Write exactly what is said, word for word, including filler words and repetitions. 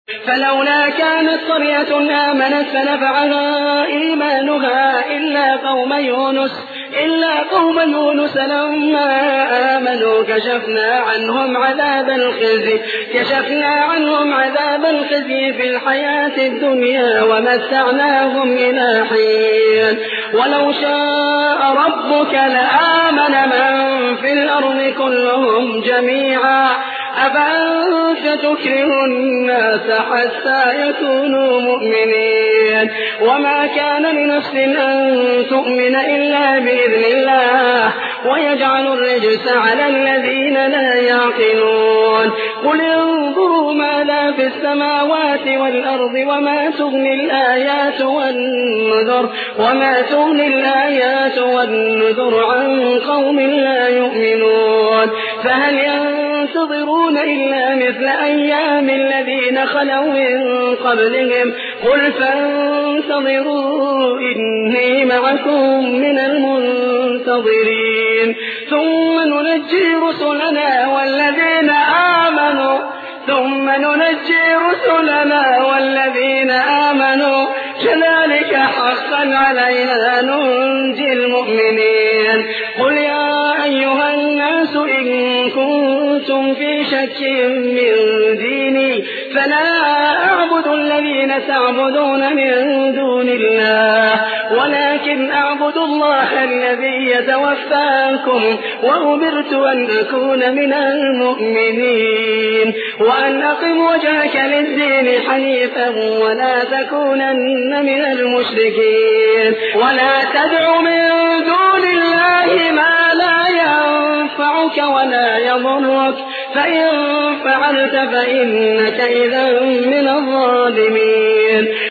فلولا كانت قرية آمنت فنفعها إيمانها إلا قوم يونس إلا قوم يونس لما آمنوا كشفنا عنهم عذاب الخزي كشفنا عنهم عذاب الخزي في الحياة الدنيا ومتعناهم إلى حين ولو شاء ربك لآمن من في الأرض كلهم جميعا أفأنت تكره الناس حتى يكونوا مؤمنين وما كان لنفس أن تؤمن إلا بإذن الله ويجعل الرجس على الذين لا يعقلون قل انظروا ماذا في السماوات والأرض وما تغني الآيات والنذر وما تغني الآيات والنذر عن قوم لا يؤمنون فهل ينتظرون إلا مثل أيام الذين خلوا من قبلهم قل فانتظروا إني معكم من المنتظرين ثم ننجي رسلنا والذين آمنوا ثم ننجي رسلنا والذين آمنوا كذلك حقا علينا ننجي المؤمنين قل يا أيها الناس إن كنتم في شك من ديني فلا أعبد الذين تعبدون من دون الله ولكن أعبد الله الذي يتوفاكم وأمرت أن أكون من المؤمنين وأن أقم وجهك للدين حنيفا ولا تكونن من المشركين ولا تدع من دون الله ما لا ينفعك ولا يضرك فإن فعلت فإنك إذا من الظالمين